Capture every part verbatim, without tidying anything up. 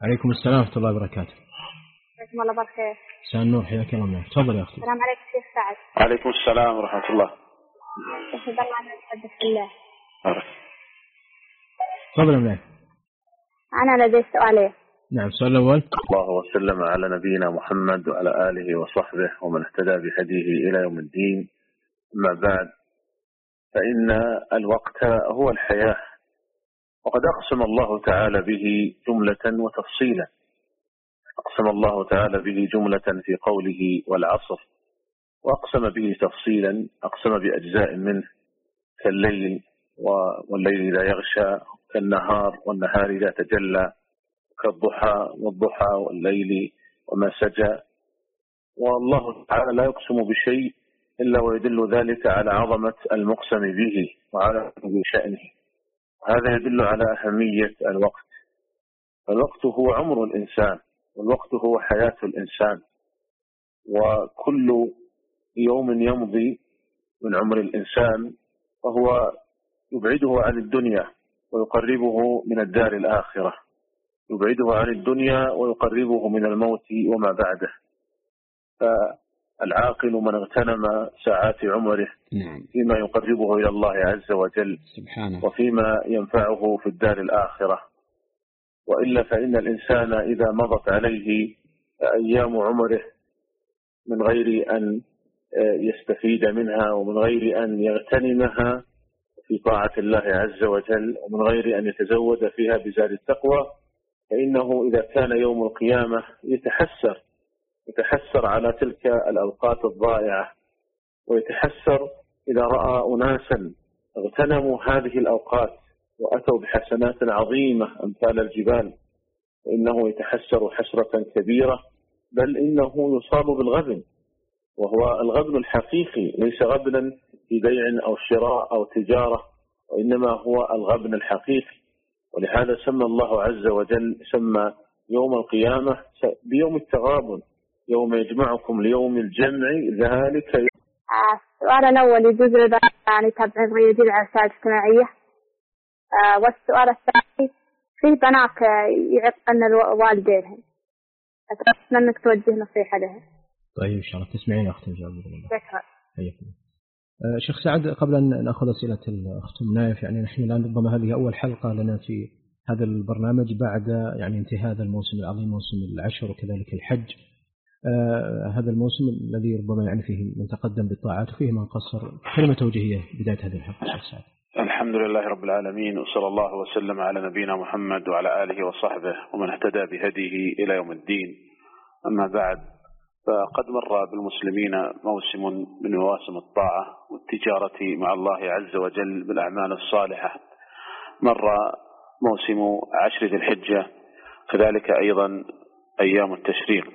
عليكم السلام ورحمة الله وبركاته. جزاكم الله بالخير. مساء النور، حياك الله معك. تفضل يا أختي. السلام عليكم شيخ سعد. عليكم السلام ورحمة الله. شيخ الله أنا أتحدث بالله. تفضل معك. أنا لدي سؤالين. نعم، السؤال الأول. الله وسلم على نبينا محمد وعلى آله وصحبه ومن اهتدى بهديه إلى يوم الدين. أما بعد، فإن الوقت هو الحياة، وقد أقسم الله تعالى به جملة وتفصيلا. أقسم الله تعالى به جملة في قوله والعصر، وأقسم به تفصيلا، أقسم بأجزاء منه كالليل والليل إذا يغشى، كالنهار والنهار إذا تجلى، كالضحى والضحى والليل وما سجى. والله تعالى لا يقسم بشيء إلا ويدل ذلك على عظمة المقسم به وعلى شأنه. هذا يدل على أهمية الوقت. الوقت هو عمر الإنسان، والوقت هو حياة الإنسان، وكل يوم يمضي من عمر الإنسان فهو يبعده عن الدنيا ويقربه من الدار الآخرة، يبعده عن الدنيا ويقربه من الموت وما بعده. فالعاقل من اغتنم ساعات عمره فيما يقربه إلى الله عز وجل سبحانه، وفيما ينفعه في الدار الآخرة. وإلا فإن الإنسان إذا مضت عليه أيام عمره من غير أن يستفيد منها ومن غير أن يغتنمها في طاعة الله عز وجل ومن غير أن يتزود فيها بزاد التقوى، فإنه إذا كان يوم القيامة يتحسر يتحسر على تلك الأوقات الضائعة، ويتحسر إذا رأى أناسا اغتنموا هذه الأوقات وأتوا بحسنات عظيمة أمثال الجبال، فإنه يتحسر حسرة كبيرة، بل إنه يصاب بالغبن، وهو الغبن الحقيقي، ليس غبنا في بيع أو شراء أو تجارة، وإنما هو الغبن الحقيقي. ولهذا سمى الله عز وجل سمى يوم القيامة بيوم التغابن، يوم يجمعكم ليوم الجمع، ذلك يوم. السؤال الأول، يجوز للبنات أن يتابعن الرياضيين على الوسائل الاجتماعية؟ آه والسؤال الثاني، في بنات يعقن والدينهم، أتمنى أنك توجه نصيحة لها. طيب إن شاء الله تسمعين يا أختي إن شاء الله. شكرا. آه شيخ سعد، قبل أن نأخذ أسئلة الأخت نايف، يعني نحن الآن ربما هذه أول حلقة لنا في هذا البرنامج بعد يعني انتهاء هذا الموسم العظيم، موسم العشر وكذلك الحج. آه هذا الموسم الذي ربما يعني فيه من تقدم بالطاعات وفيه من قصر. كلمة توجيهية بداية هذه الحلقة شيخ سعد. الحمد لله رب العالمين، وصلى الله وسلم على نبينا محمد وعلى آله وصحبه ومن اهتدى بهديه إلى يوم الدين. أما بعد، فقد مر بالمسلمين موسم من مواسم الطاعة والتجارة مع الله عز وجل بالأعمال الصالحة. مر موسم عشر ذي الحجة، كذلك أيضا أيام التشريق.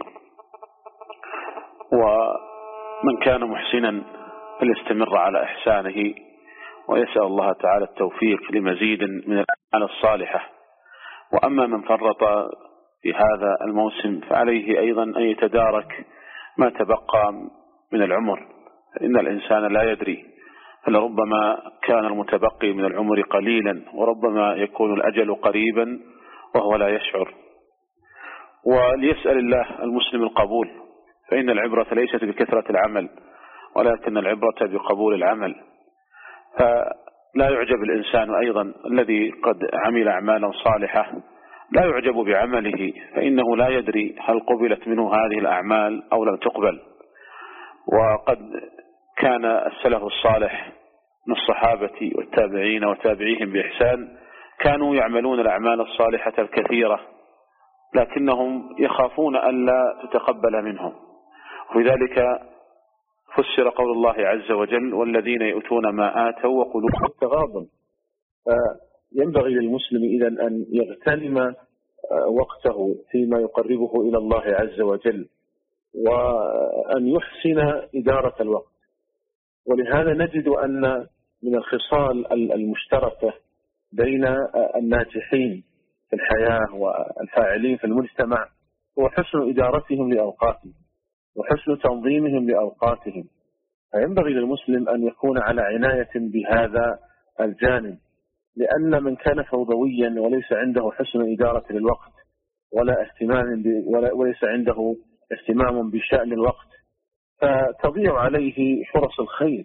ومن كان محسنا فليستمر على إحسانه ويسأل الله تعالى التوفيق لمزيد من الأعمال الصالحة. وأما من فرط في هذا الموسم فعليه أيضا أن يتدارك ما تبقى من العمر، فإن الإنسان لا يدري، فلربما كان المتبقي من العمر قليلا وربما يكون الأجل قريبا وهو لا يشعر. وليسأل الله المسلم القبول، فإن العبرة ليست بكثرة العمل ولكن العبرة بقبول العمل. فلا يعجب الإنسان أيضا الذي قد عمل أعمالا صالحة، لا يعجب بعمله، فإنه لا يدري هل قبلت منه هذه الأعمال أو لم تقبل. وقد كان السلف الصالح من الصحابة والتابعين وتابعيهم بإحسان كانوا يعملون الأعمال الصالحة الكثيرة، لكنهم يخافون ألا تتقبل منهم. وفي ذلك فسر قول الله عز وجل: والذين يؤتون ما آتوا وقلوبهم تغاضن. فينبغي للمسلم إذن أن يغتنم وقته فيما يقربه إلى الله عز وجل، وأن يحسن إدارة الوقت. ولهذا نجد أن من الخصال المشتركة بين الناجحين في الحياة والفاعلين في المجتمع هو حسن إدارتهم لأوقاتهم وحسن تنظيمهم لأوقاتهم. فينبغي للمسلم أن يكون على عناية بهذا الجانب، لأن من كان فوضويا وليس عنده حسن إدارة للوقت ولا اهتمام ولا وليس عنده اهتمام بشأن الوقت، فتضيع عليه فرص الخير.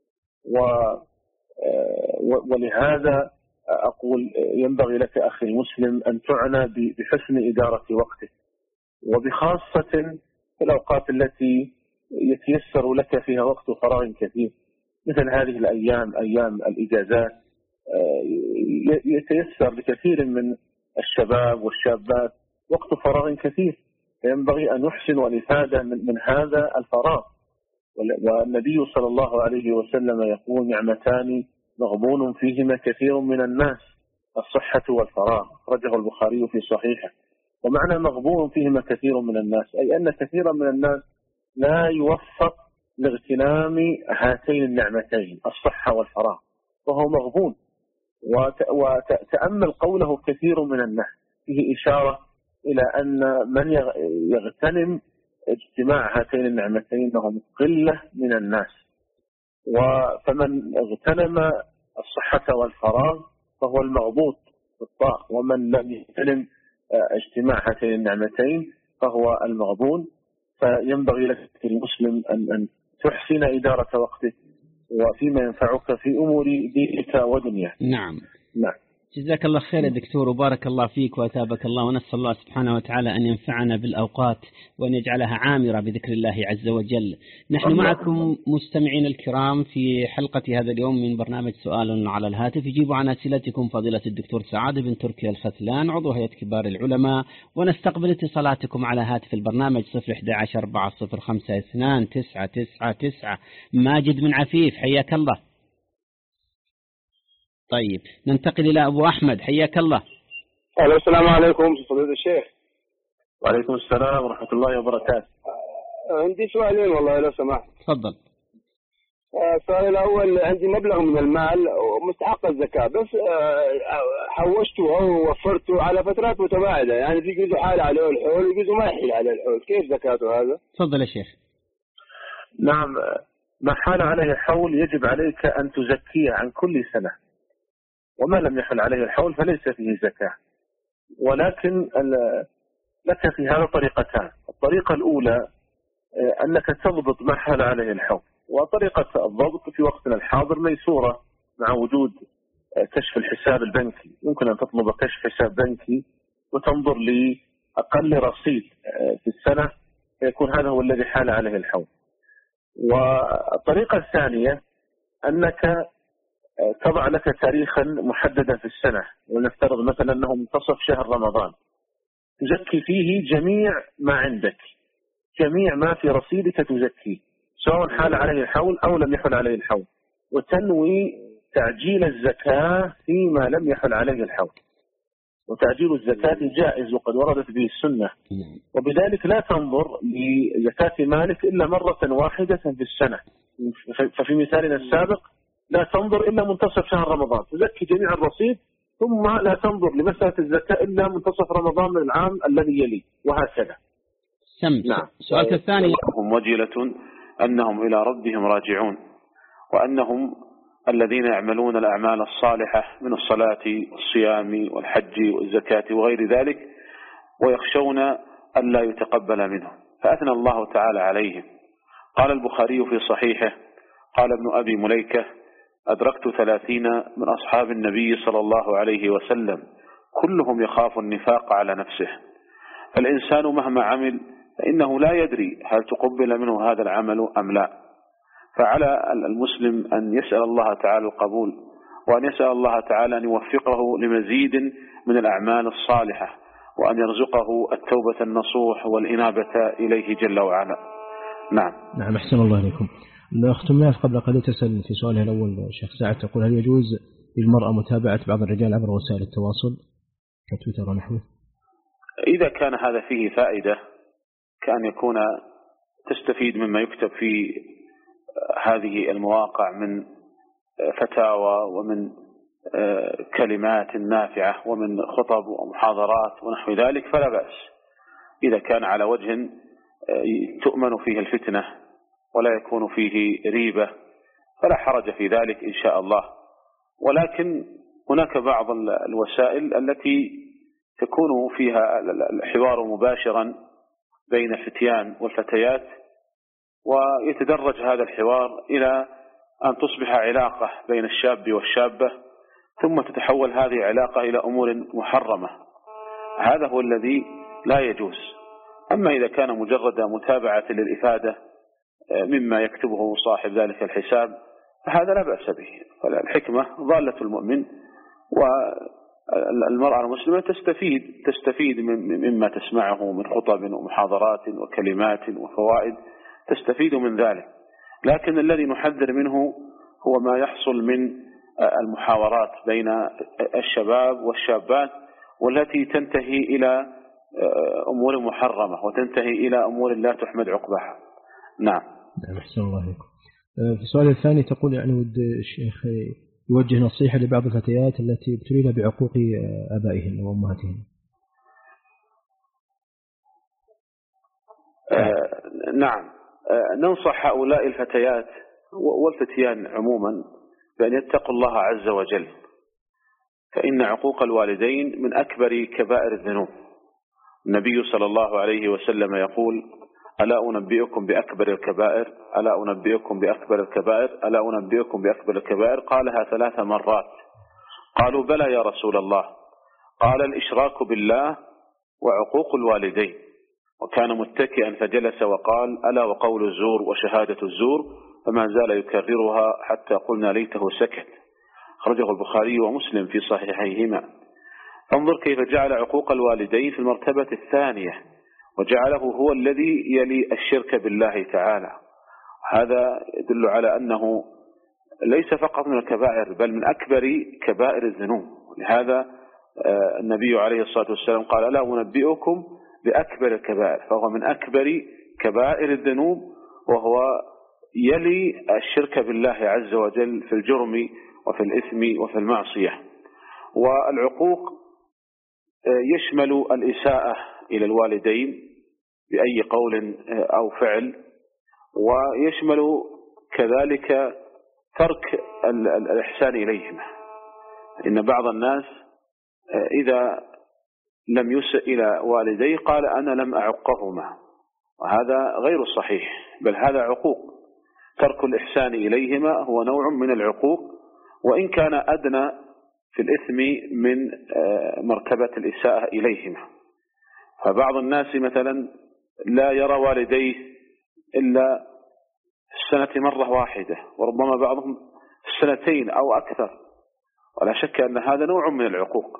ولهذا أقول ينبغي لك أخي المسلم أن تعنى بحسن إدارة وقتك، وبخاصة في الأوقات التي يتيسر لك فيها وقت فراغ كثير، مثل هذه الأيام أيام الإجازات يتيسر لكثير من الشباب والشابات وقت فراغ كثير، فينبغي أن يحسن الإفادة من هذا الفراغ. والنبي صلى الله عليه وسلم يقول: نعمتان مغبون فيهما كثير من الناس، الصحة والفراغ، أخرجه البخاري في صحيحه. ومعنى مغبون فيهما كثير من الناس أي أن كثيرا من الناس لا يوفق لاغتنام هاتين النعمتين الصحة والفراغ، وهو مغبون. وتأمل قوله كثير من الناس، فيه إشارة إلى أن من يغتنم اجتماع هاتين النعمتين هم قلة من الناس. فمن اغتنم الصحة والفراغ فهو المغبوط بالطاعة، ومن لم يغتنم اجتماع هاتين النعمتين فهو المغبون. فينبغي لك المسلم أن أن تحسن إدارة وقتك وفيما ينفعك في أمور دينك ودنياك. نعم نعم. جزاك الله خير يا دكتور، وبارك الله فيك وأثابك الله، ونسأل الله سبحانه وتعالى أن ينفعنا بالأوقات وأن يجعلها عامرة بذكر الله عز وجل. نحن الله معكم مستمعين الكرام في حلقة هذا اليوم من برنامج سؤال على الهاتف، يجيب عن أسئلتكم فضيلة الدكتور سعاد بن تركي الختلان عضو هيئة كبار العلماء، ونستقبل اتصالاتكم على هاتف البرنامج صفر واحد واحد أربعة صفر خمسة اثنان تسعة تسعة تسعة. ماجد من عفيف، حياك الله. طيب ننتقل إلى أبو أحمد، حياك الله. أهلا، السلام عليكم فضيلة الشيخ. وعليكم السلام ورحمة الله وبركاته. عندي سؤالين والله لو سمحت. تفضل. السؤال الأول، عندي مبلغ من المال مستحق الزكاة، بس حوشته أو وفرته على فترات متباعدة، يعني في جزء حال عليه الحول وجزء ما يحيل عليه الحول، كيف زكاته هذا؟ تفضل يا شيخ. نعم، ما حال عليه الحول يجب عليك أن تزكيه عن كل سنة، وما لم يحل عليه الحول فليس فيه زكاة. ولكن لك في هذا طريقتان. الطريقة الأولى أنك تضبط ما حال عليه الحول، وطريقة الضبط في وقتنا الحاضر ميسورة مع وجود كشف الحساب البنكي. يمكن أن تطلب كشف حساب بنكي وتنظر لأقل رصيد في السنة، فيكون هذا هو الذي حال عليه الحول. والطريقة الثانية أنك تضع لك تاريخا محددا في السنة، ونفترض مثلا أنه منتصف شهر رمضان، تزكي فيه جميع ما عندك، جميع ما في رصيدك تزكيه، سواء حال عليه الحول أو لم يحل عليه الحول، وتنوي تعجيل الزكاة فيما لم يحل عليه الحول. وتعجيل الزكاة جائز وقد وردت به السنة، وبذلك لا تنظر لزكاة مالك إلا مرة واحدة في السنة. ففي مثالنا السابق لا تنظر إلا منتصف شهر رمضان، تزكي جميع الرصيد، ثم لا تنظر لمسألة الزكاة إلا منتصف رمضان من العام الذي يلي، وهكذا. سم. نعم. سؤالك الثاني، هم وجلة أنهم إلى ربهم راجعون، وأنهم الذين يعملون الأعمال الصالحة من الصلاة والصيام والحج والزكاة وغير ذلك، ويخشون أن لا يتقبل منهم، فأثنى الله تعالى عليهم. قال البخاري في صحيحه، قال ابن أبي مليكة: أدركت ثلاثين من أصحاب النبي صلى الله عليه وسلم كلهم يخاف النفاق على نفسه، فالإنسان مهما عمل فإنه لا يدري هل تقبل منه هذا العمل أم لا. فعلى المسلم أن يسأل الله تعالى القبول، وأن يسأل الله تعالى أن يوفقه لمزيد من الأعمال الصالحة، وأن يرزقه التوبة النصوح والإنابة إليه جل وعلا. نعم. نعم، أحسن الله إليكم. الأخت مناف قبل قليل تسأل في سؤالها الأول شيخ سعد، تقول: هل يجوز للمرأة متابعة بعض الرجال عبر وسائل التواصل كتويتر ونحوه؟ إذا كان هذا فيه فائدة، كأن يكون تستفيد مما يكتب في هذه المواقع من فتاوى ومن كلمات نافعة ومن خطب ومحاضرات ونحو ذلك، فلا بأس. إذا كان على وجه تؤمن فيه الفتنة ولا يكون فيه ريبة فلا حرج في ذلك إن شاء الله. ولكن هناك بعض الوسائل التي تكون فيها الحوار مباشرا بين الفتيان والفتيات، ويتدرج هذا الحوار إلى أن تصبح علاقة بين الشاب والشابة، ثم تتحول هذه العلاقة إلى أمور محرمة. هذا هو الذي لا يجوز. أما إذا كان مجرد متابعة للإفادة مما يكتبه صاحب ذلك الحساب فهذا لا بأس به. فالحكمة ضالة المؤمن، والمرأة المسلمة تستفيد تستفيد مما تسمعه من خطب ومحاضرات وكلمات وفوائد، تستفيد من ذلك. لكن الذي نحذر منه هو ما يحصل من المحاورات بين الشباب والشابات، والتي تنتهي إلى أمور محرمة وتنتهي إلى أمور لا تحمد عقبها. نعم. أحسن الله عليكم. في السؤال الثاني تقول يعني ود الشيخ يوجه نصيحة لبعض الفتيات التي ابتلين بعقوق آبائهن وأمهاتهن. آه نعم. آه ننصح هؤلاء الفتيات والفتيان عموما بأن يتقوا الله عز وجل، فإن عقوق الوالدين من أكبر كبائر الذنوب. النبي صلى الله عليه وسلم يقول: ألا أنبئكم بأكبر الكبائر ألا أنبئكم بأكبر الكبائر ألا أنبئكم بأكبر الكبائر قالها ثلاث مرات. قالوا: بلى يا رسول الله. قال: الإشراك بالله وعقوق الوالدين. وكان متكئا فجلس وقال: ألا وقول الزور وشهادة الزور، فما زال يكررها حتى قلنا ليته سكت. خرجه البخاري ومسلم في صحيحيهما. فانظر كيف جعل عقوق الوالدين في المرتبة الثانية، وجعله هو الذي يلي الشرك بالله تعالى. هذا يدل على أنه ليس فقط من الكبائر بل من أكبر كبائر الذنوب. لهذا النبي عليه الصلاة والسلام قال: ألا أنبئكم بأكبر الكبائر، فهو من أكبر كبائر الذنوب، وهو يلي الشرك بالله عز وجل في الجرم وفي الإثم وفي المعصية. والعقوق يشمل الإساءة إلى الوالدين بأي قول أو فعل، ويشمل كذلك ترك الإحسان إليهما. إن بعض الناس إذا لم يسئ إلى والديه قال: أنا لم أعقهما، وهذا غير صحيح، بل هذا عقوق. ترك الإحسان إليهما هو نوع من العقوق، وإن كان أدنى في الإثم من مرتبة الإساءة إليهما. فبعض الناس مثلا لا يرى والديه إلا في السنة مرة واحدة، وربما بعضهم في السنتين أو أكثر، ولا شك أن هذا نوع من العقوق.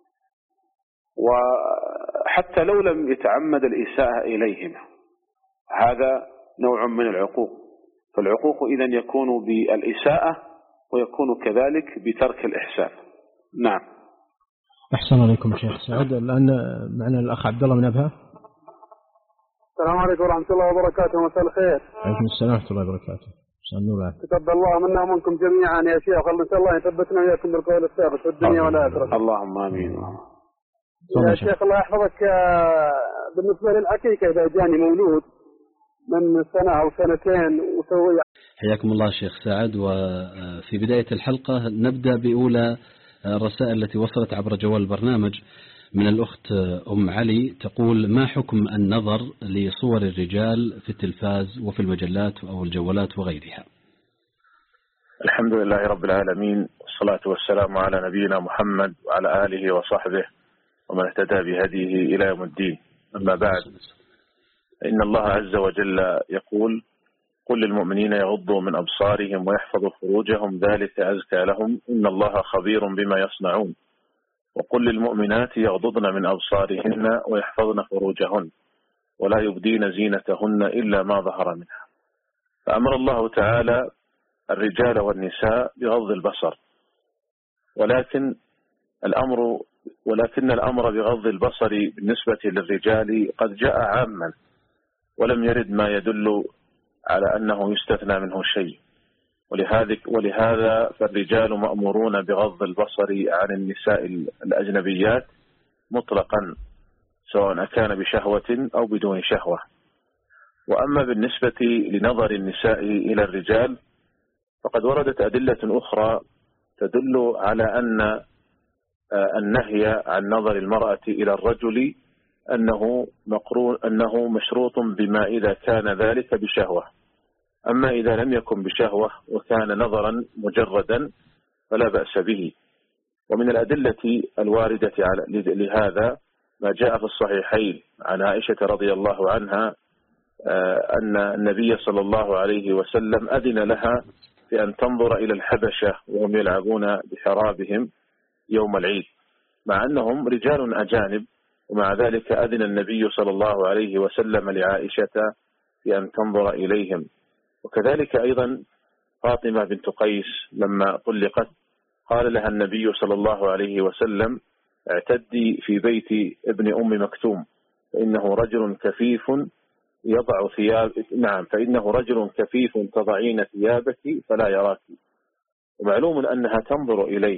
وحتى لو لم يتعمد الإساءة إليهما هذا نوع من العقوق. فالعقوق إذن يكون بالإساءة ويكون كذلك بترك الإحسان. نعم. أحسن عليكم شيخ سعد. الآن معنا الأخ عبد الله من أبها. السلام عليكم ورحمة الله وبركاته. مساء الخير. عليكم السلام ورحمة الله وبركاته. مساء النور. تقبل الله منا ومنكم جميعا يا شيخ، الله إن شاء الله يثبتنا وإياكم بالقول الثابت في الدنيا والآخرة. اللهم آمين. يا شيخ الله يحفظك، بالنسبة للعقيقة إذا جاني مولود من سنة أو سنتين وسوي. حياكم الله شيخ سعد. وفي بداية الحلقة نبدأ بأولى الرسائل التي وصلت عبر جوال البرنامج من الأخت أم علي، تقول: ما حكم النظر لصور الرجال في التلفاز وفي المجلات أو الجوالات وغيرها؟ الحمد لله رب العالمين، والصلاة والسلام على نبينا محمد وعلى آله وصحبه ومن اهتدى بهديه إلى يوم الدين. أما بعد، إن الله عز وجل يقول: قل للمؤمنين يغضوا من أبصارهم ويحفظوا فروجهم ذلك أزكى لهم إن الله خبير بما يصنعون. وقل للمؤمنات يغضضن من أبصارهن ويحفظن فروجهن ولا يبدين زينتهن إلا ما ظهر منها. فأمر الله تعالى الرجال والنساء بغض البصر، ولكن الأمر ولكن الأمر بغض البصر بالنسبة للرجال قد جاء عاما، ولم يرد ما يدل على أنه يستثنى منه شيء. ولهذا ولهذا فالرجال مأمورون بغض البصر عن النساء الأجنبيات مطلقا، سواء كان بشهوة أو بدون شهوة. وأما بالنسبة لنظر النساء إلى الرجال فقد وردت أدلة أخرى تدل على أن النهي عن نظر المرأة إلى الرجل أنه مقرون أنه مشروط بما إذا كان ذلك بشهوة. أما إذا لم يكن بشهوة وكان نظرا مجردا فلا بأس به. ومن الأدلة الواردة على لهذا ما جاء في الصحيحين عن عائشة رضي الله عنها أن النبي صلى الله عليه وسلم أذن لها في أن تنظر إلى الحبشة وهم يلعبون بحرابهم يوم العيد، مع أنهم رجال أجانب، ومع ذلك أذن النبي صلى الله عليه وسلم لعائشة في أن تنظر إليهم. وكذلك أيضا فاطمة بنت قيس لما طلقت قال لها النبي صلى الله عليه وسلم اعتدي في بيت ابن أم مكتوم فإنه رجل كفيف يضع ثياب نعم فإنه رجل كفيف تضعين ثيابك فلا يراك. ومعلوم أنها تنظر إليه.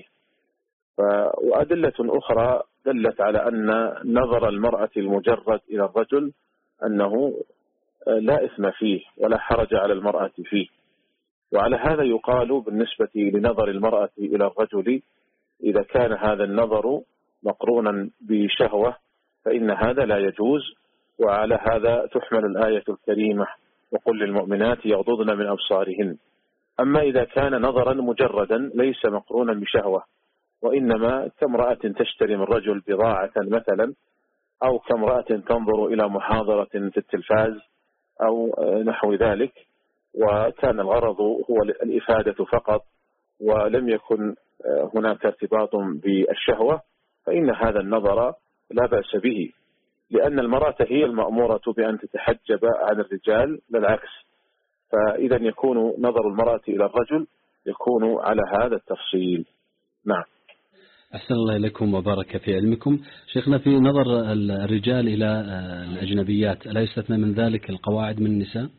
وأدلة أخرى دلت على أن نظر المرأة المجرد إلى الرجل أنه لا إثم فيه ولا حرج على المرأة فيه. وعلى هذا يقال بالنسبة لنظر المرأة إلى الرجل إذا كان هذا النظر مقرونا بشهوة فإن هذا لا يجوز. وعلى هذا تحمل الآية الكريمة وقل للمؤمنات يغضضن من أبصارهن. أما إذا كان نظرا مجردا ليس مقرونا بشهوة، وإنما كامرأة تشتري من رجل بضاعة مثلا، أو كامرأة تنظر إلى محاضرة في التلفاز أو نحو ذلك، وكان الغرض هو الإفادة فقط ولم يكن هناك ارتباط بالشهوة، فإن هذا النظر لا بأس به، لأن المرأة هي المأمورة بأن تتحجب عن الرجال لا العكس. فإذا يكون نظر المرأة إلى الرجل يكون على هذا التفصيل. نعم. أحسن الله إليكم وبارك في علمكم. شيخنا، في نظر الرجال إلى الأجنبيات ألا يستثنى من ذلك القواعد من النساء؟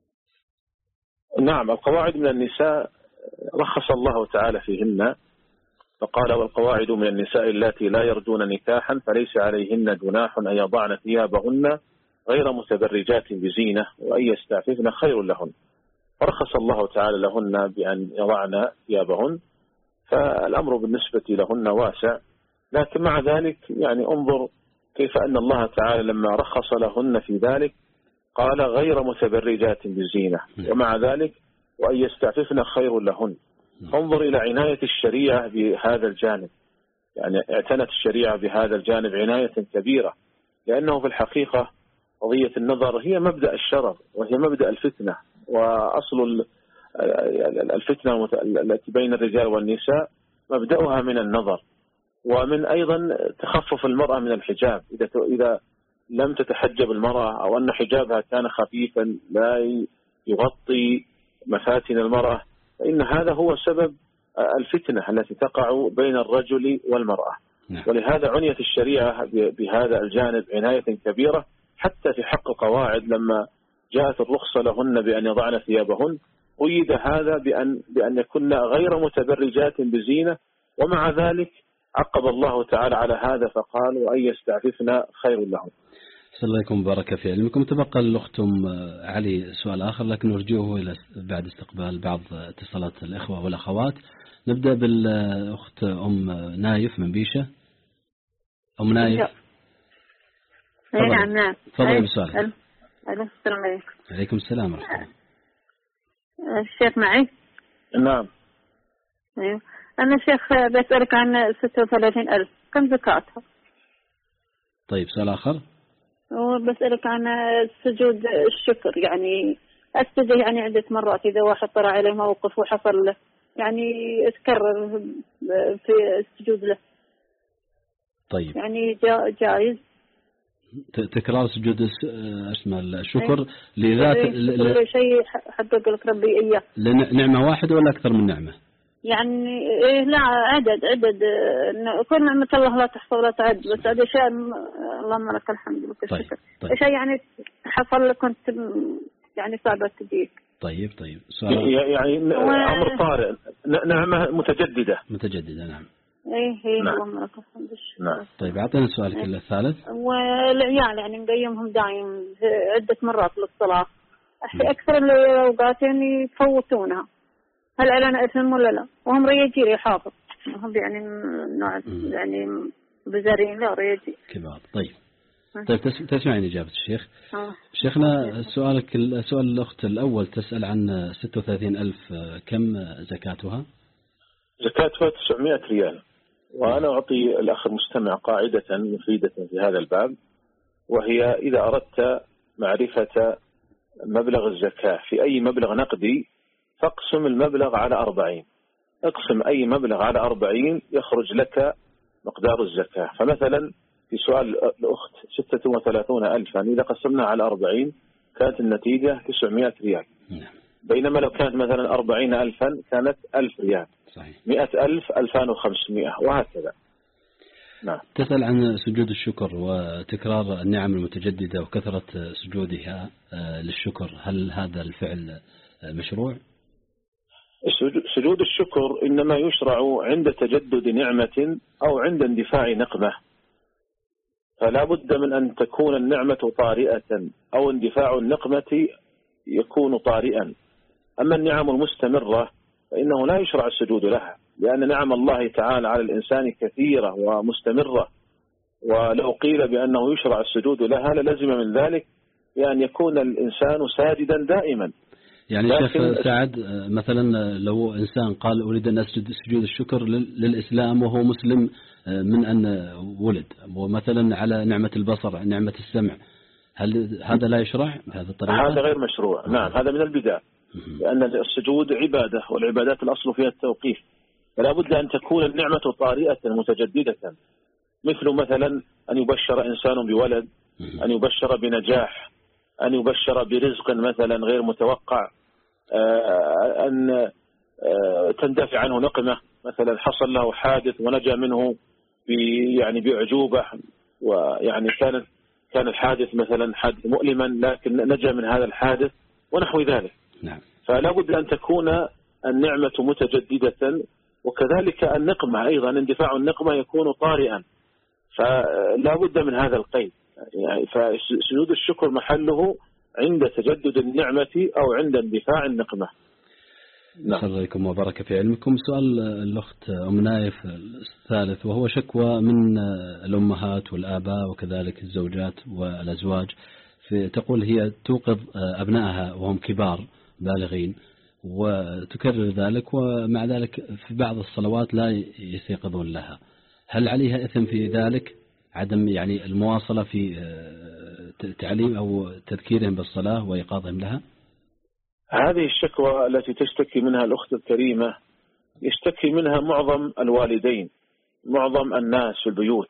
نعم، القواعد من النساء رخص الله تعالى فيهن، فقال والقواعد من النساء اللاتي لا يرجون نكاحا فليس عليهن جناح أن يضعن ثيابهن غير متبرجات بزينة وأن يستعففن خير لهن. فرخص الله تعالى لهن بأن يضعن ثيابهن، فالأمر بالنسبة لهن واسع. لكن مع ذلك يعني انظر كيف أن الله تعالى لما رخص لهن في ذلك قال غير متبرجات بالزينة، ومع ذلك وأن يستعففن خير لهن. انظر إلى عناية الشريعة بهذا الجانب، يعني اعتنت الشريعة بهذا الجانب عناية كبيرة، لأنه في الحقيقة قضية النظر هي مبدأ الشرر وهي مبدأ الفتنة، وأصل الفتنة التي بين الرجال والنساء مبدأها من النظر، ومن أيضا تخفف المرأة من الحجاب. إذا إذا لم تتحجب المرأة أو أن حجابها كان خفيفا لا يغطي مفاتن المرأة، فإن هذا هو سبب الفتنة التي تقع بين الرجل والمرأة. ولهذا عنيت الشريعة بهذا الجانب عناية كبيرة، حتى في حق القواعد لما جاءت الرخصة لهن بأن يضعن ثيابهن قيد هذا بأن, بأن يكون غير متبرجات بزينة، ومع ذلك عقب الله تعالى على هذا فقال وأن يستعففن خير لهم. صلى الله عليكم وبارك في علمكم. تبقى الأخت علي سؤال آخر لكن نرجوه إلى بعد استقبال بعض اتصالات الإخوة والأخوات. نبدأ بالأخت أم نايف من بيشة. أم نايف. نعم نعم. تفضلي بسؤالك. السلام عليكم. عليكم السلام ورحمة الله. الشيخ معي؟ نعم. أيوه. أنا الشيخ بسألك عن ستة وثلاثين ألف كم زكاتها؟ طيب سؤال آخر. وبسألك عن سجود الشكر، يعني أسجد يعني عدة مرات إذا واحد طلع عليه موقف وحصل له يعني اتكرر في السجود له. طيب. يعني جائز تكرار سجود اسمه الشكر لذات ل... شيء حقق لك ربي إياه. لنعمة واحدة ولا أكثر من نعمة؟ يعني إيه لا عدد عدد كل نعمة الله لا تحصى ولا تعد، بس هذا شيء اللهم لك الحمد لك الشكر. طيب. طيب. شيء يعني حصل لك كنت يعني صعبة تجيك. طيب طيب سؤال يعني أمر طارئ، نعمة متجددة. متجددة نعم. ايه ايه نعم. اللهم لك الحمد. نعم. طيب اعطينا سؤالك إيه. الثالث. والعيال يعني نقيمهم دايم عدة مرات للصلاة، أكثر الأوقات يعني يفوتونها، هل علينا إثم ولا لا؟ وهم ريجيري حافظ. هم يعني نوع يعني بزارين لا رياجي كبار. طيب طيب تسمعين إجابة الشيخ. أوه. شيخنا سؤالك سؤال الأخت الأول تسأل عن ستة وثلاثين ألف كم زكاتها؟ زكاتها تسعمائة ريال. وأنا أعطي الأخ المستمع قاعدة مفيدة في هذا الباب، وهي إذا أردت معرفة مبلغ الزكاة في أي مبلغ نقدي فاقسم المبلغ على أربعين. اقسم أي مبلغ على أربعين يخرج لك مقدار الزكاة. فمثلا في سؤال الأخت ستة وثلاثون ألفا إذا قسمنا على أربعين كانت النتيجة تسعمائة ريال. بينما لو كانت مثلا أربعين ألفا كانت ألف ريال. صحيح. مئة ألف ألفان وخمسمائة وهكذا. نعم. تسأل عن سجود الشكر وتكرار النعم المتجددة وكثرة سجودها للشكر، هل هذا الفعل مشروع؟ سجود الشكر إنما يشرع عند تجدد نعمة أو عند اندفاع نقمة، فلا بد من أن تكون النعمة طارئة أو اندفاع النقمة يكون طارئا. أما النعم المستمرة فإنه لا يشرع السجود لها، لأن نعم الله تعالى على الإنسان كثيرة ومستمرة، ولو قيل بأنه يشرع السجود لها للزم من ذلك بأن يكون الإنسان ساجدا دائما. يعني شيخ سعد مثلا لو إنسان قال أريد أن أسجد سجود الشكر للإسلام وهو مسلم من أن ولد، ومثلا على نعمة البصر نعمة السمع، هل هذا لا يشرع بهذه الطريقة؟ هذا غير مشروع. نعم هذا من البدع، لأن السجود عبادة والعبادات الأصل فيها التوقيف، فلا بد أن تكون النعمة طارئة متجددة، مثل مثلا أن يبشر إنسان بولد، أن يبشر بنجاح، أن يبشر برزق مثلا غير متوقع، أن تندفع عنه نقمة، مثلا حصل له حادث ونجا منه يعني بأعجوبة، ويعني كان كان الحادث مثلا حادث مؤلما لكن نجا من هذا الحادث ونحو ذلك. نعم. فلا بد أن تكون النعمة متجددة، وكذلك النقمة أيضا اندفاع النقمة يكون طارئا، فلا بد من هذا القيد. يعني فسجود الشكر محله عند تجدد النعمة أو عند اندفاع النقمة. نعم. الله عليكم وبارك في علمكم. سؤال الأخت أم نايف الثالث، وهو شكوى من الأمهات والآباء وكذلك الزوجات والأزواج، في تقول هي توقظ أبنائها وهم كبار بالغين وتكرر ذلك، ومع ذلك في بعض الصلوات لا يستيقظون لها، هل عليها إثم في ذلك؟ عدم يعني المواصلة في تعليم أو تذكيرهم بالصلاة وإيقاظهم لها؟ هذه الشكوى التي تشتكي منها الأخت الكريمة يشتكي منها معظم الوالدين، معظم الناس في البيوت،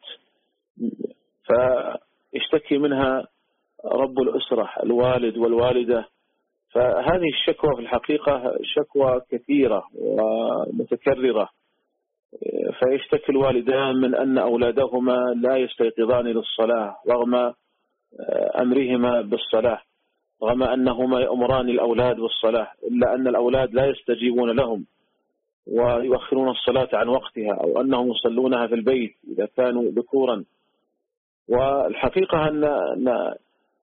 فيشتكي منها رب الأسرة الوالد والوالدة. فهذه الشكوى في الحقيقة شكوى كثيرة ومتكررة، فيشتكي الوالدان من أن أولادهما لا يستيقظان للصلاة رغم أمرهما بالصلاة، رغم أنهما يأمران الأولاد بالصلاة، إلا أن الأولاد لا يستجيبون لهم ويؤخرون الصلاة عن وقتها، أو أنهم يصلونها في البيت إذا كانوا ذكورا. والحقيقة أن, أن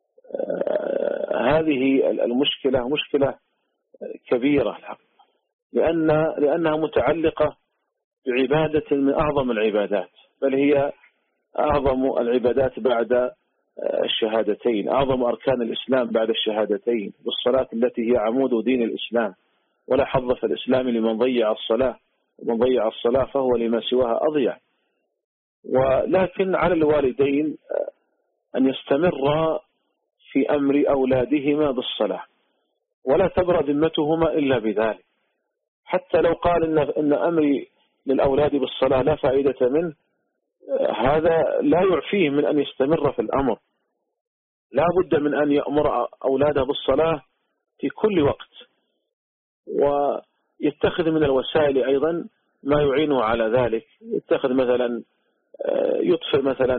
هذه المشكلة مشكلة كبيرة، لأن لأنها متعلقة بعبادة من أعظم العبادات، بل هي أعظم العبادات بعد الشهادتين، أعظم أركان الإسلام بعد الشهادتين، والصلاة التي هي عمود دين الإسلام، ولا حظ في الإسلام لمن ضيع الصلاة، ومن ضيع الصلاة فهو لما سواها أضيع. ولكن على الوالدين أن يستمر في أمر أولادهما بالصلاة، ولا تبرأ ذمتهما إلا بذلك. حتى لو قال إن, إن أمري للأولاد بالصلاة لا فائدة منه، هذا لا يعفيه من أن يستمر في الأمر. لا بد من أن يأمر أولاده بالصلاة في كل وقت، ويتخذ من الوسائل أيضا ما يعينه على ذلك. يتخذ مثلا يطفئ مثلا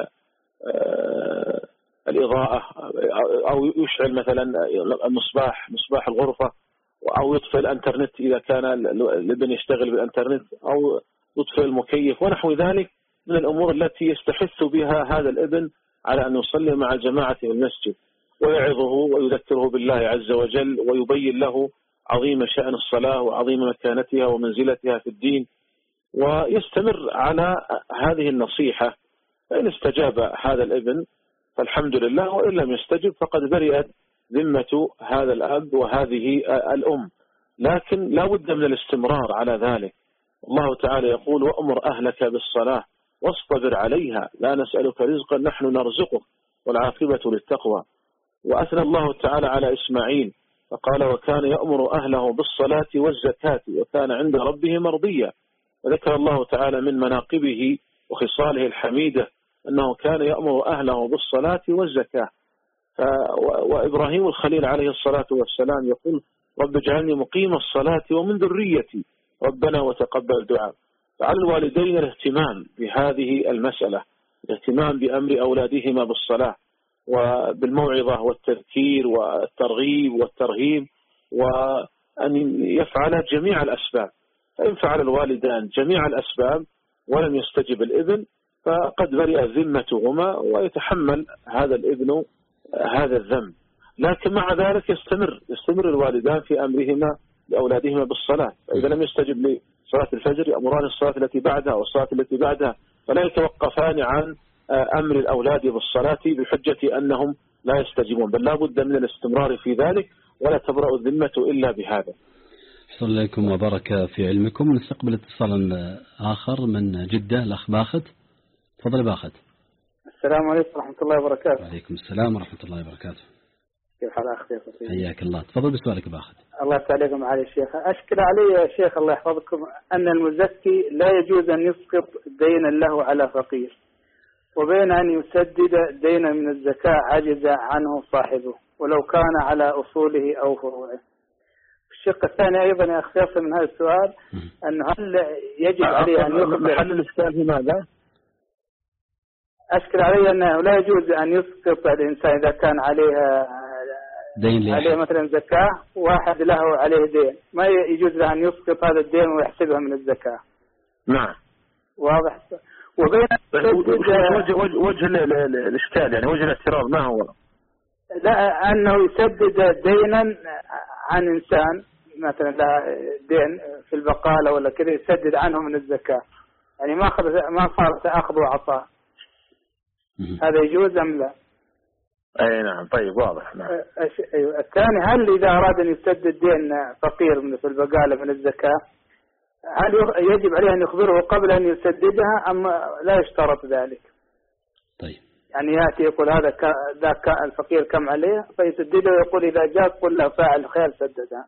الإضاءة، أو يشعل مثلا المصباح مصباح الغرفة، أو يطفئ الانترنت إذا كان الابن يشتغل بالانترنت، أو يطفئ المكيف ونحو ذلك من الأمور التي يستحث بها هذا الابن على أن يصلي مع الجماعة في المسجد، ويعظه ويذكره بالله عز وجل، ويبين له عظيم شأن الصلاة وعظيم مكانتها ومنزلتها في الدين. ويستمر على هذه النصيحة. فإن استجاب هذا الابن فالحمد لله، وإن لم يستجب فقد برئت ذمة هذا الأب وهذه الأم. لكن لا بد من الاستمرار على ذلك. الله تعالى يقول: وأمر أهلك بالصلاة واصطبر عليها لا نسألك رزقا نحن نرزقك والعاقبة للتقوى. وأثنى الله تعالى على إسماعيل فقال: وكان يأمر أهله بالصلاة والزكاة وكان عند ربه مرضيا. وذكر الله تعالى من مناقبه وخصاله الحميدة أنه كان يأمر أهله بالصلاة والزكاة. وإبراهيم الخليل عليه الصلاة والسلام يقول: رب اجعلني مقيم الصلاة ومن ذريتي ربنا وتقبل دعاء. فعلى الوالدين الاهتمام بهذه المسألة، الاهتمام بأمر أولادهما بالصلاة وبالموعظة والتذكير والترغيب والترهيب، وأن يفعل جميع الأسباب. فإن فعل الوالدان جميع الأسباب ولم يستجب الابن فقد برئ ذمتهما ويتحمل هذا الابن هذا الذنب. لكن مع ذلك يستمر يستمر الوالدان في أمرهما لأولادهما بالصلاة. فإذا لم يستجب لصلاة الفجر يأمران الصلاة التي بعدها والصلاة التي بعدها، فلا يتوقفان عن أمر الأولاد بالصلاة بحجة أنهم لا يستجيبون، بل لا بد من الاستمرار في ذلك، ولا تبرأ الذمة إلا بهذا. أحسن الله وبارك في علمكم. نستقبل اتصالا آخر من جدة، الأخ باخت. تفضل باخت. السلام عليكم ورحمة الله وبركاته. وعليكم السلام ورحمة الله وبركاته. كيف حال أخي؟ حياك الله. تفضل بسؤالك باخت. الله يسعدكم معالي الشيخ. أشكل علي يا شيخ الله يحفظكم أن المزكي لا يجوز أن يسقط دينا له على فقير، وبين أن يسدد دينا من الزكاة عجز عنه صاحبه ولو كان على أصوله أو فروعه. الشق الثاني أيضا يا أخي يصل من هذا السؤال أنه هل يجب عليه أن يخبر محل الإشكال في ماذا؟ أشكل علي أنه لا يجوز أن يسقط الإنسان إذا كان عليها دين عليه مثلا زكاة، واحد له عليه دين، ما يجوز له أن يسقط هذا الدين ويحسبها من الزكاة. نعم واضح. وبين وجه وجه وجه الإشكال يعني وجه الاعتراض ما هو؟ لا، أنه يسدد دينا عن إنسان مثلا له دين في البقالة ولا كذا، يسدد عنه من الزكاة، يعني ما أخذ ما صار تأخذ وعطاء. هذا يجوز أم لا؟ أي نعم. طيب واضح. نعم. أيوة. الثاني، هل إذا أراد أن يسدد دين فقير من في البقالة من الزكاة هل يجب عليه أن يخبره قبل أن يسددها أم لا يشترط ذلك؟ طيب. يعني يأتي يقول هذا ذاك الفقير كم عليه فيسدده، ويقول إذا جاء قل له فاعل خير سددها.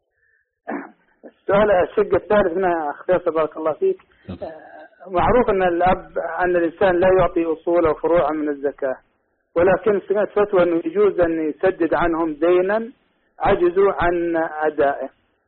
السؤال الشق الثالث هنا أخي بارك الله فيك. معروف أن الأب أن الإنسان لا يعطي أصوله وفروعا من الزكاة، ولكن سمعت فتوى أنه يجوز أن يسدد عنهم دينا عجزوا عن أدائه.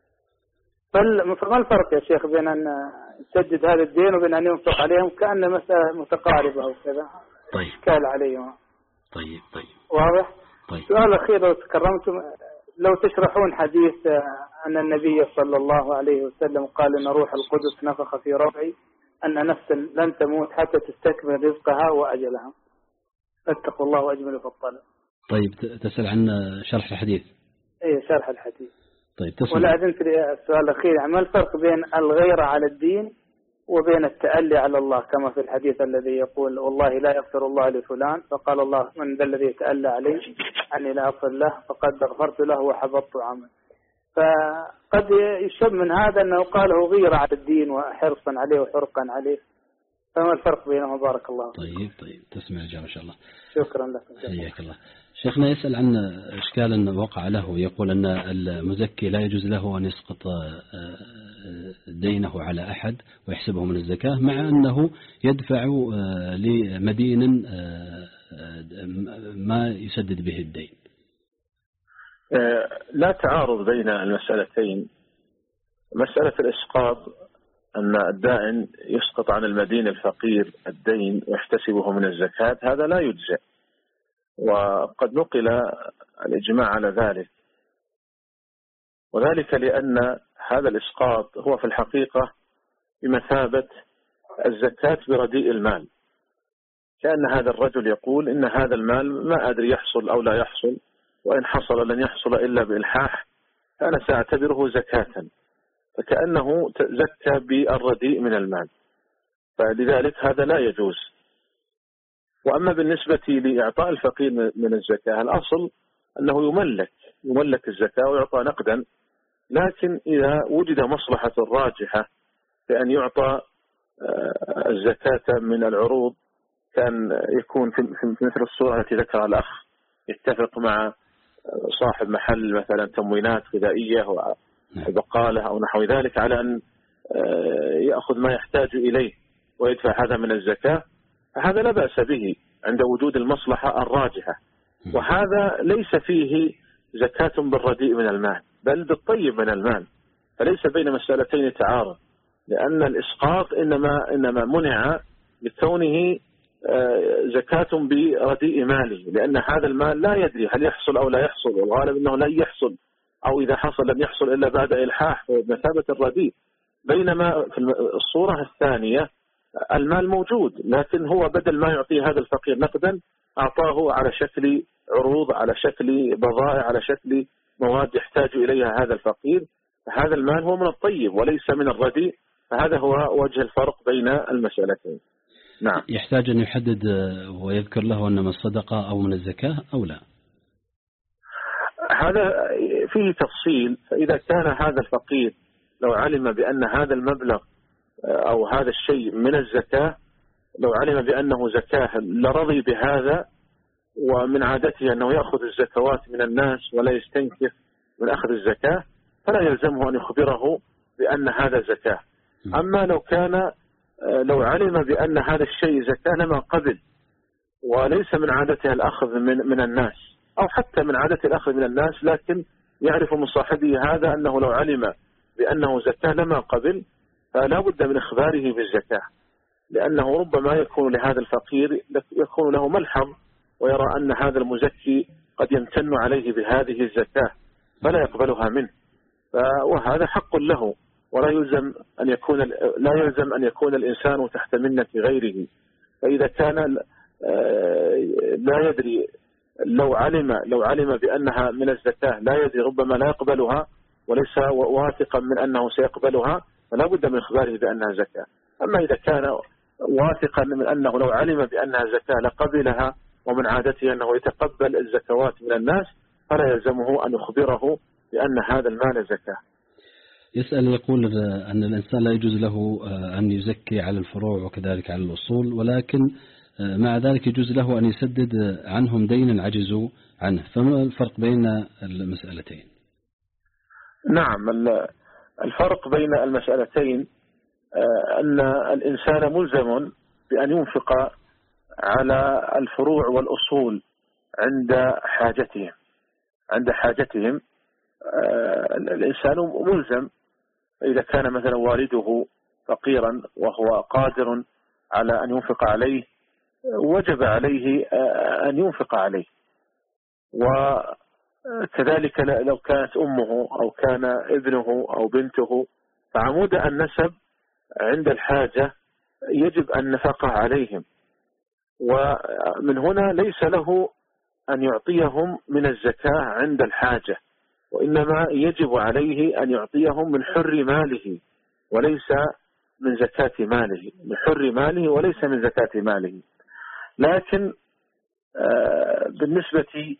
فما الفرق يا شيخ بين أن يسدد هذا الدين وبين أن ينفق عليهم كأن مسألة متقاربة أو كذا؟ طيب. كال عليهم. طيب طيب. واضح؟ طيب. سؤال أخير لو تكرمتم، لو تشرحون حديث أن النبي صلى الله عليه وسلم قال إن روح القدس نفخ في روعي أن نفسا لن تموت حتى تستكمل رزقها وأجلها، فاتقوا الله وأجملوا في الطلب. طيب تسأل عن شرح الحديث؟ إيه شرح الحديث. طيب تسأل. ولا أدنت السؤال الأخير، يعني ما الفرق بين الغيرة على الدين وبين التألي على الله، كما في الحديث الذي يقول والله لا يغفر الله لفلان، فقال الله من ذا الذي يتألى عليه أني لا أغفر له فقد غفرت له وحبطت عمله. فقد يشب من هذا أنه قاله غيرة على الدين وحرصا عليه وحرقا عليه، فما الفرق بينهما؟ بارك الله. طيب طيب تسمع الإجابة إن شاء الله. شكرا لك. حياك الله. شيخنا يسأل عن إشكال وقع له، يقول أن المزكي لا يجوز له أن يسقط دينه على أحد ويحسبه من الزكاة، مع أنه يدفع لمدين ما يسدد به الدين. لا تعارض بين المسألتين. مسألة الإسقاط أن الدائن يسقط عن المدين الفقير الدين ويحتسبه من الزكاة، هذا لا يجزئ، وقد نقل الإجماع على ذلك، وذلك لأن هذا الإسقاط هو في الحقيقة بمثابة الزكاة برديء المال، كأن هذا الرجل يقول إن هذا المال ما أدري يحصل أو لا يحصل، وإن حصل لن يحصل إلا بإلحاح، فأنا سأعتبره زكاة. فكأنه زكى بالرديء من المال، فلذلك هذا لا يجوز. وأما بالنسبة لإعطاء الفقير من الزكاة، الأصل أنه يملك يملك الزكاة ويعطى نقدا، لكن إذا وجد مصلحة راجحة بأن يعطى الزكاة من العروض، كان يكون في مثل الصورة التي ذكرها الأخ، يتفق مع صاحب محل مثلا تموينات غذائية وبقالة أو نحو ذلك على أن يأخذ ما يحتاج إليه ويدفع هذا من الزكاة، فهذا لا بأس به عند وجود المصلحة الراجحة. وهذا ليس فيه زكاة بالرديء من المال بل بالطيب من المال، فليس بين مسألتين تعارض، لأن الإسقاط إنما إنما منع لكونه زكاة برديء ماله، لأن هذا المال لا يدري هل يحصل أو لا يحصل، والغالب أنه لا يحصل، أو إذا حصل لم يحصل إلا بعد إلحاح بمثابة الرديء. بينما في الصورة الثانية المال موجود، لكن هو بدل ما يعطي هذا الفقير نقدا أعطاه على شكل عروض، على شكل بضائع، على شكل مواد يحتاج إليها هذا الفقير، فهذا المال هو من الطيب وليس من الرديء، فهذا هو وجه الفرق بين المسألتين. نعم. يحتاج أن يحدد ويذكر له أن من الصدقة أو من الزكاة أو لا؟ هذا فيه تفصيل. فإذا كان هذا الفقير لو علم بأن هذا المبلغ أو هذا الشيء من الزكاة، لو علم بأنه زكاة لرضي بهذا، ومن عادته أنه يأخذ الزكوات من الناس ولا يستنكف من أخذ الزكاة، فلا يلزمه أن يخبره بأن هذا زكاة. أما لو كان لو علم بأن هذا الشيء زكاة لما قبل، وليس من عادته الأخذ من من الناس، أو حتى من عادته الأخذ من الناس، لكن يعرف من صاحبه هذا أنه لو علم بأنه زكاة لما قبل، فلا بد من إخباره بالزكاة، لأنه ربما يكون لهذا الفقير يكون له ملحظ ويرى أن هذا المزكي قد يمتن عليه بهذه الزكاة فلا يقبلها منه، وهذا حق له، ولا يلزم أن يكون لا يلزم أن يكون الإنسان تحت منة غيره. فإذا كان لا يدري، لو علم لو علم بأنها من الزكاة لا يدري، ربما لا يقبلها وليس واثقا من أنه سيقبلها، فلا بد من إخباره بأنها زكاة. أما إذا كان واثقا من أنه لو علم بأنها زكاة لقبلها، ومن عادته أنه يتقبل الزكوات من الناس، فلا يلزمه أن يخبره بأن هذا المال زكاة. يسأل يقول أن الإنسان لا يجوز له أن يزكي على الفروع وكذلك على الأصول، ولكن مع ذلك يجوز له أن يسدد عنهم دينا عجزوا عنه، فما الفرق بين المسألتين؟ نعم، الفرق بين المسألتين أن الإنسان ملزم بأن ينفق على الفروع والأصول عند حاجتهم عند حاجتهم الإنسان ملزم. إذا كان مثلا والده فقيرا وهو قادر على أن ينفق عليه، وجب عليه أن ينفق عليه. وكذلك لو كانت أمه أو كان ابنه أو بنته، فعمود النسب عند الحاجة يجب النفقة عليهم، ومن هنا ليس له أن يعطيهم من الزكاة عند الحاجة، وإنما يجب عليه أن يعطيهم من حر ماله وليس من زكاة ماله، من حر ماله وليس من زكاة ماله. لكن بالنسبة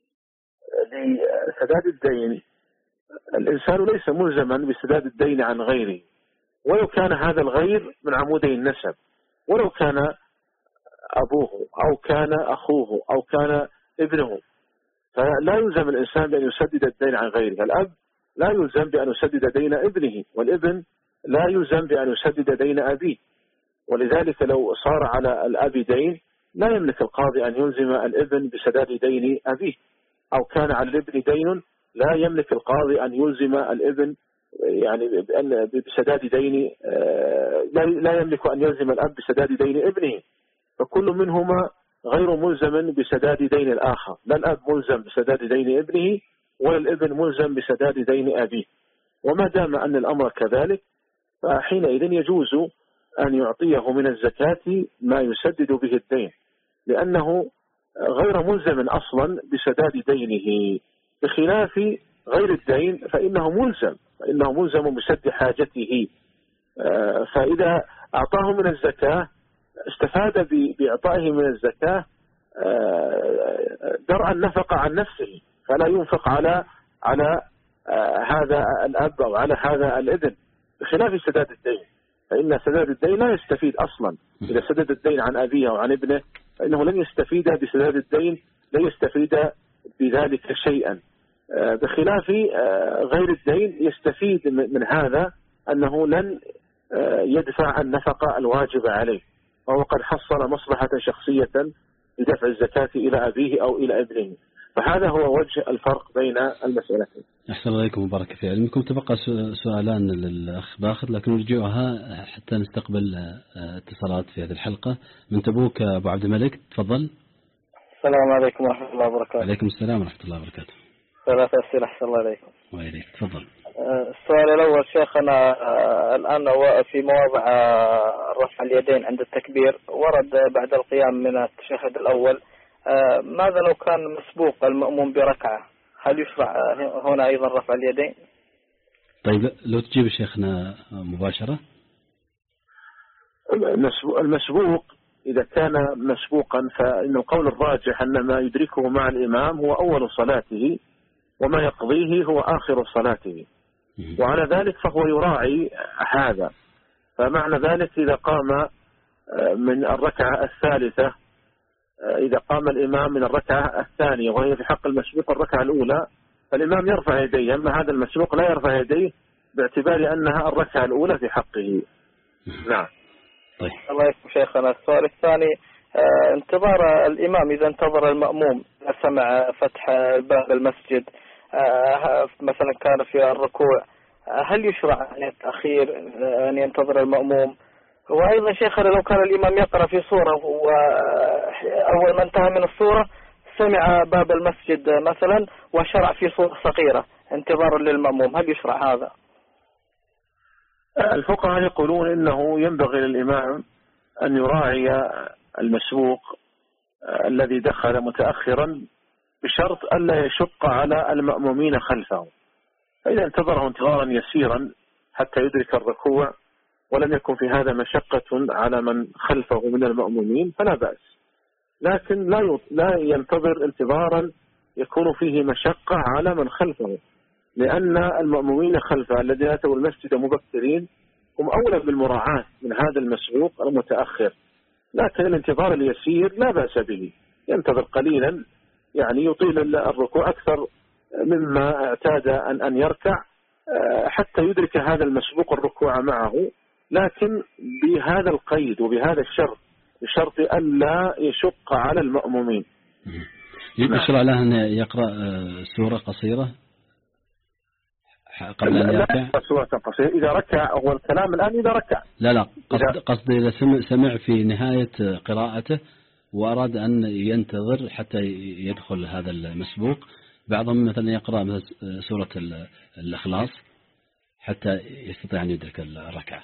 لسداد الدين، الإنسان ليس ملزما بسداد الدين عن غيره، ولو كان هذا الغير من عمودي النسب، ولو كان أبوه أو كان أخوه أو كان ابنه، فلا يلزم الإنسان بأن يسدد الدين عن غيره. الأب لا يلزم بأن يسدد دين ابنه، والابن لا يلزم بأن يسدد دين أبيه. ولذلك لو صار على الأب دين، لا يملك القاضي أن يلزم الابن بسداد دين أبيه، أو كان على الابن دين لا يملك القاضي أن يلزم الابن يعني بسداد دين، لا يملك أن يلزم الأب بسداد دين ابنه، فكل منهما غير ملزم بسداد دين الآخر. لا الأب ملزم بسداد دين ابنه ولا الابن ملزم بسداد دين أبيه. وما دام أن الأمر كذلك، فحينئذ يجوز أن يعطيه من الزكاة ما يسدد به الدين، لأنه غير ملزم أصلا بسداد دينه، بخلاف غير الدين فإنه ملزم فإنه ملزم بسد حاجته. فإذا أعطاه من الزكاة استفاد بإعطائه من الزكاة درء النفقة عن نفسه، فلا ينفق على على هذا الأب أو على هذا الابن، بخلاف سداد الدين. فإن سداد الدين لا يستفيد أصلا. إذا سدد الدين عن أبيه أو عن ابنه فإنه لن يستفيد بسداد الدين، لن يستفيد بذلك شيئا، بخلاف غير الدين يستفيد من هذا أنه لن يدفع النفقة الواجبة عليه، وهو قد حصل مصلحة شخصية بدفع الزكاة إلى أبيه أو إلى ابنه. فهذا هو وجه الفرق بين المسألتين. أحسن الله إليكم وبارك في علمكم. تبقى سؤالان للأخ باخر لكن نرجعها حتى نستقبل اتصالات في هذه الحلقة. من تبوك أبو عبد الملك، تفضل. السلام عليكم ورحمة الله وبركاته. عليكم السلام ورحمة الله وبركاته. ثلاثة أسئلة أحسن الله عليكم. وإليك، تفضل. السؤال الأول شيخنا، الآن في مواضع رفع اليدين عند التكبير ورد بعد القيام من التشهد الأول، ماذا لو كان مسبوق المأموم بركعة، هل يشرع هنا أيضا رفع اليدين؟ طيب لو تجيب شيخنا مباشرة. المسبوق إذا كان مسبوقا فإن القول الراجح أن ما يدركه مع الإمام هو أول صلاته وما يقضيه هو آخر صلاته، وعلى ذلك فهو يراعي هذا. فمعنى ذلك إذا قام من الركعة الثالثة، إذا قام الإمام من الركعة الثانية وهي في حق المسبوق الركعة الأولى، فالإمام يرفع يديه، أما هذا المسبوق لا يرفع يديه باعتبار أنها الركعة الأولى في حقه. نعم. طيب. الله يسلمك شيخنا. السؤال الثاني، آه انتظار الإمام إذا انتظر المأموم سمع فتح باب المسجد، آه مثلا كان في الركوع، آه هل يشرع التأخير أن ينتظر المأموم؟ وأيضا شيخنا لو كان الإمام يقرأ في سورة وأول ما انتهى من السورة سمع باب المسجد مثلا وشرع في سورة صغيرة انتظارا للمأموم، هل يشرع هذا؟ الفقهاء يقولون إنه ينبغي للإمام أن يراعي المسبوق الذي دخل متأخرا بشرط ألا يشق على المأمومين خلفه، فإذا انتظره انتظارا يسيرا حتى يدرك الركوع ولم يكن في هذا مشقة على من خلفه من المأمومين فلا بأس، لكن لا لا ينتظر انتظارا يكون فيه مشقة على من خلفه، لأن المأمومين خلفه الذين أتوا المسجد مبكرين هم أولى بالمراعاة من هذا المسبوق المتأخر، لكن الانتظار اليسير لا بأس به، ينتظر قليلا يعني يطيل الركوع أكثر مما اعتاد أن أن يركع حتى يدرك هذا المسبوق الركوع معه، لكن بهذا القيد وبهذا الشرط، بشرط ألا يشق على المأمومين. يشرع له أن يقرأ سورة قصيرة قبل أن يركع؟ سورة قصيرة إذا ركع، هو الكلام الآن إذا ركع. لا لا قصد قصدي إذا سمع, سمع في نهاية قراءته وأراد أن ينتظر حتى يدخل هذا المسبوق، بعضهم مثلا يقرأ مثلا سورة الإخلاص حتى يستطيع أن يدرك الركعة.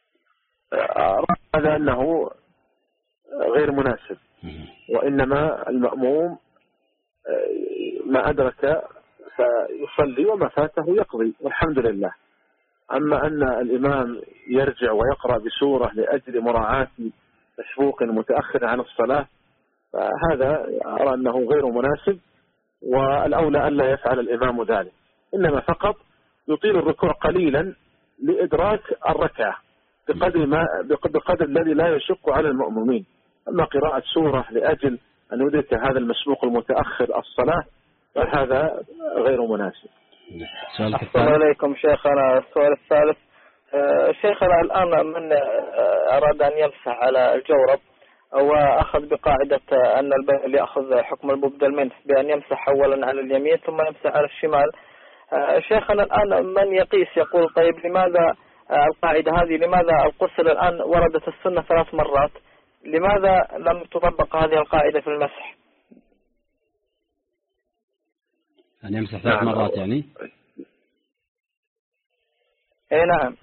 هذا أنه غير مناسب، وإنما المأموم ما أدرك فيصلي وما فاته يقضي والحمد لله. أما أن الإمام يرجع ويقرأ بسورة لأجل مراعاة مسبوق متأخر عن الصلاة فهذا أرى أنه غير مناسب، والأولى ألا يفعل الإمام ذلك، إنما فقط يطيل الركوع قليلا لإدراك الركعة بقدر ما بقدر الذي لا يشق على المأمومين. أما قراءة سورة لأجل أن يدرك هذا المسبوق المتأخر الصلاة فهذا غير مناسب. السلام عليكم شيخنا. السؤال الثالث، شيخنا الآن من أراد أن يمسح على الجورب وأخذ بقاعدة أن البائل يأخذ حكم المبدل منه بأن يمسح أولا على اليمين ثم يمسح على الشمال، شيخنا الآن من يقيس يقول طيب لماذا القاعدة هذه، لماذا الغسل الآن وردت السنة ثلاث مرات، لماذا لم تطبق هذه القاعدة في المسح؟ أن يمسح ثلاث مرات يعني؟ اي نعم.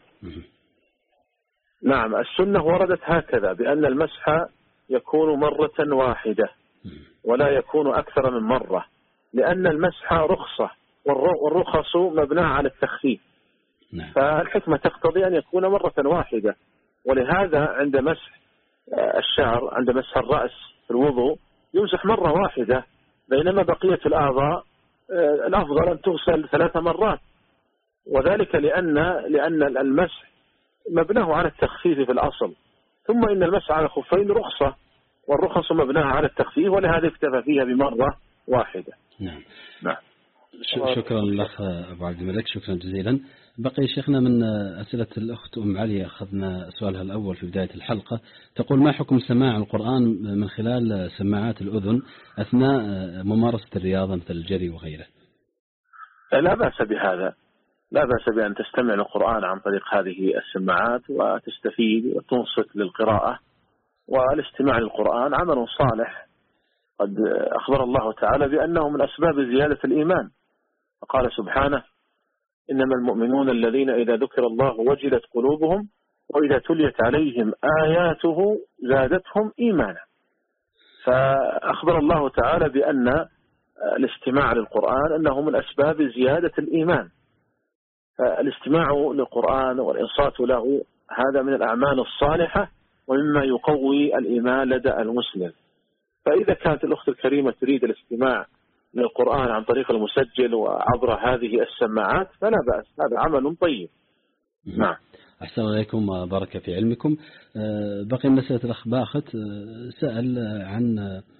نعم السنة وردت هكذا بأن المسح يكون مرة واحدة ولا يكون أكثر من مرة، لأن المسح رخصة والرخص مبناها على التخفيف. نعم. فالحكمة تقتضي أن يكون مرة واحدة، ولهذا عند مسح الشعر، عند مسح الرأس في الوضوء يمسح مرة واحدة، بينما بقية الأعضاء الأفضل أن تغسل ثلاث مرات، وذلك لأن لأن المسح مبناه على التخفيف في الأصل، ثم إن المسح على الخفين رخصة، والرخص مبناها على التخفيف، ولهذا اكتفى فيها بمرة واحدة. نعم. نعم. شكرا لك أبو عبد الملك، شكرا جزيلا. بقي شيخنا من أسئلة الأخت أم علي، أخذنا سؤالها الأول في بداية الحلقة، تقول: ما حكم سماع القرآن من خلال سماعات الأذن أثناء ممارسة الرياضة مثل الجري وغيره؟ لا بأس بهذا، لا بأس بأن تستمع للقرآن عن طريق هذه السماعات وتستفيد وتنصت للقراءة، والاستماع للقرآن عمل صالح، قد أخبر الله تعالى بأنه من أسباب زيادة الإيمان، فقال سبحانه: إنما المؤمنون الذين إذا ذكر الله وجلت قلوبهم وإذا تليت عليهم آياته زادتهم إيمانا. فأخبر الله تعالى بأن الاستماع للقرآن أنه من أسباب زيادة الإيمان. الاستماع للقرآن والإنصات له هذا من الأعمال الصالحة ومما يقوي الإيمان لدى المسلم. فإذا كانت الأخت الكريمة تريد الاستماع للقرآن عن طريق المسجل وعبر هذه السماعات فلا بأس، هذا عمل طيب. نعم. أحسن عليكم وبارك في علمكم. بقي مسألة الأخ باخت، سأل عن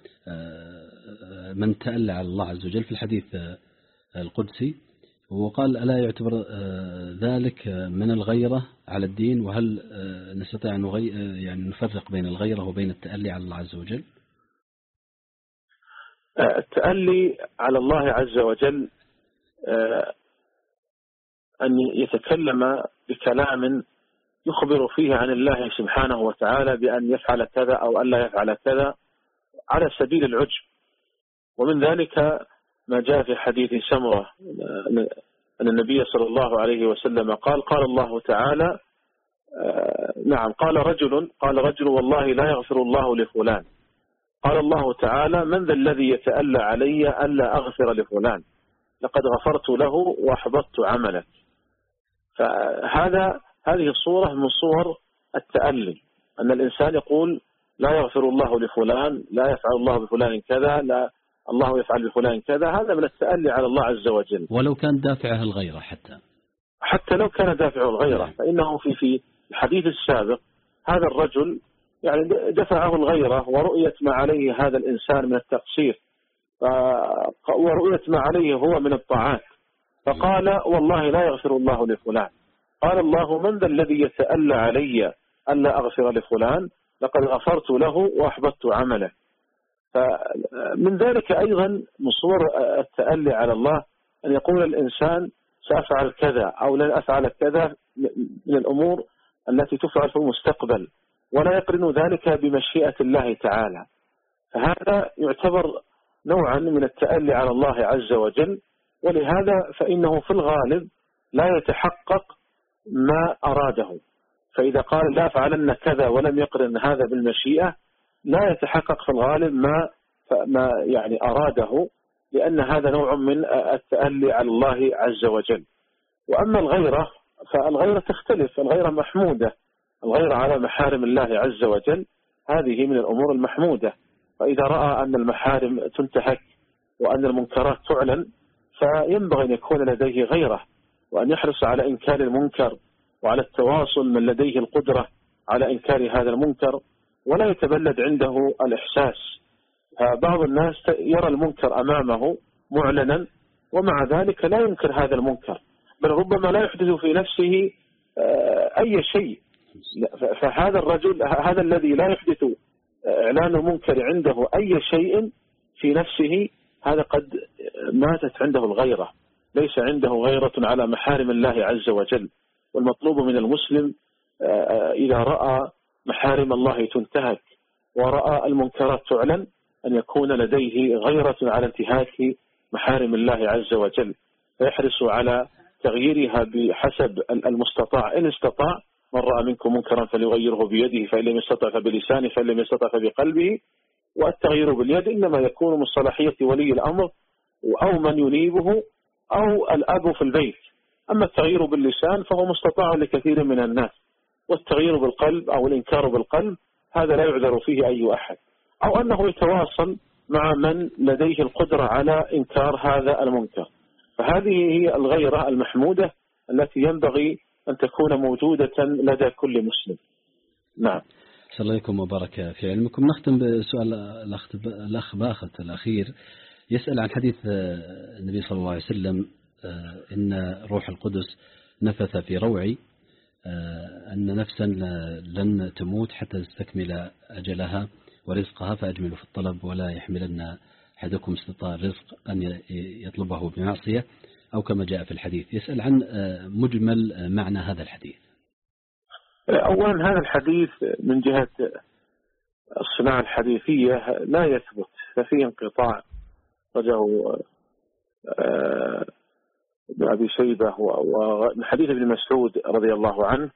من تألى على الله عز وجل في الحديث القدسي، وقال: ألا يعتبر ذلك من الغيرة على الدين؟ وهل نستطيع أن يعني نفرق بين الغيرة وبين التألي على الله عز وجل؟ التألي على الله عز وجل أن يتكلم بكلام يخبر فيه عن الله سبحانه وتعالى بأن يفعل كذا أو أن لا يفعل كذا على سبيل العجب. ومن ذلك ما جاء في حديث سمرة أن النبي صلى الله عليه وسلم قال: قال الله تعالى نعم قال رجل قال رجل والله لا يغفر الله لفلان. قال الله تعالى: من ذا الذي يتألى علي ألا أغفر لفلان؟ لقد غفرت له وأحبطت عملك. فهذا هذه الصورة من صور التألي، أن الإنسان يقول: لا يغفر الله لفلان، لا يفعل الله بفلان كذا، لا الله يفعل بفلان كذا. هذا من التألي على الله عز وجل، ولو كان دافعه الغيرة، حتى حتى لو كان دافعه الغيرة، فإنه في في الحديث السابق هذا الرجل يعني دفعه الغيرة ورؤية ما عليه هذا الإنسان من التقصير، ورؤية ما عليه هو من الطاعات، فقال: والله لا يغفر الله لفلان. قال الله: من ذا الذي يتألى علي ألا أغفر لفلان؟ لقد غفرت له وأحبطت عمله. فمن ذلك أيضا من صور التألي على الله أن يقول الإنسان: سأفعل كذا أو لن أفعل كذا من الأمور التي تفعل في المستقبل، ولا يقرن ذلك بمشيئة الله تعالى. فهذا يعتبر نوعا من التألي على الله عز وجل، ولهذا فإنه في الغالب لا يتحقق ما أراده. فإذا قال: لا أفعلن كذا ولم يقرن هذا بالمشيئة، لا يتحقق في الغالب ما ما يعني أراده، لأن هذا نوع من التألي على الله عز وجل. وأما الغيرة فالغيرة تختلف، الغيرة محمودة، الغيرة على محارم الله عز وجل هذه من الأمور المحمودة. فإذا رأى أن المحارم تنتهك وأن المنكرات تعلن فينبغي أن يكون لديه غيرة، وأن يحرص على إنكار المنكر وعلى التواصل من لديه القدرة على إنكار هذا المنكر، ولا يتبلد عنده الإحساس. بعض الناس يرى المنكر أمامه معلنا ومع ذلك لا ينكر هذا المنكر، بل ربما لا يحدث في نفسه أي شيء. فهذا الرجل هذا الذي لا يحدث إعلان المنكر عنده أي شيء في نفسه، هذا قد ماتت عنده الغيرة، ليس عنده غيرة على محارم الله عز وجل. والمطلوب من المسلم إذا رأى محارم الله تنتهك ورأى المنكرات تعلن أن يكون لديه غيرة على انتهاك محارم الله عز وجل، فيحرص على تغييرها بحسب المستطاع. إن استطاع: من رأى منكم منكرا فليغيره بيده، فإن لم يستطع فبلسانه، فإن لم يستطع فبقلبه. والتغيير باليد إنما يكون من صلاحية ولي الأمر أو من ينيبه أو الأب في البيت. أما التغيير باللسان فهو مستطاع لكثير من الناس، والتغيير بالقلب أو الإنكار بالقلب هذا لا يعذر فيه أي أحد، أو أنه يتواصل مع من لديه القدرة على إنكار هذا المنكر. فهذه هي الغيرة المحمودة التي ينبغي أن تكون موجودة لدى كل مسلم. نعم. صلى الله عليكم وبارك في علمكم. نختم بسؤال الأخ باخت الأخير، يسأل عن حديث النبي صلى الله عليه وسلم إن روح القدس نفث في روعي أن نفسا لن تموت حتى تستكمل أجلها ورزقها فأجملوا في الطلب ولا يحملن أحدكم استطاع الرزق أن يطلبه بمعصية أو كما جاء في الحديث. يسأل عن مجمل معنى هذا الحديث. أولا هذا الحديث من جهة الصناعة الحديثية لا يثبت، ففيه انقطاع رجعه ابن أبي شيبة ومن حديث ابن مسعود رضي الله عنه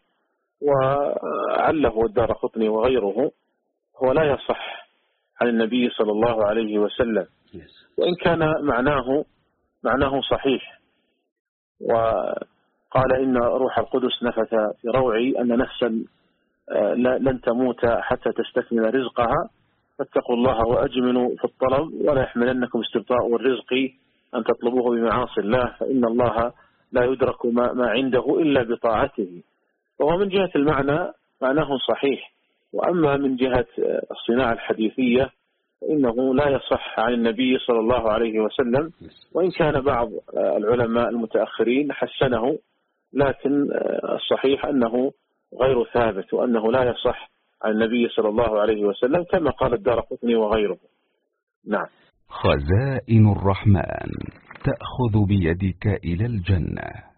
وعله الدارقطني وغيره، هو لا يصح عن النبي صلى الله عليه وسلم، وإن كان معناه معناه صحيح. وقال إن روح القدس نفث في روعي أن نفسا لن تموت حتى تستكمل رزقها فاتقوا الله وأجملوا في الطلب ولا يحملنكم استبطاء الرزق أن تطلبوه بمعاصي الله فإن الله لا يدرك ما عنده إلا بطاعته. وهو من جهة المعنى معناه صحيح، وأما من جهة الصناعة الحديثية فإنه لا يصح عن النبي صلى الله عليه وسلم، وإن كان بعض العلماء المتأخرين حسنه، لكن الصحيح أنه غير ثابت وأنه لا يصح عن النبي صلى الله عليه وسلم كما قال الدارقطني وغيره. نعم. خزائن الرحمن تأخذ بيدك إلى الجنة.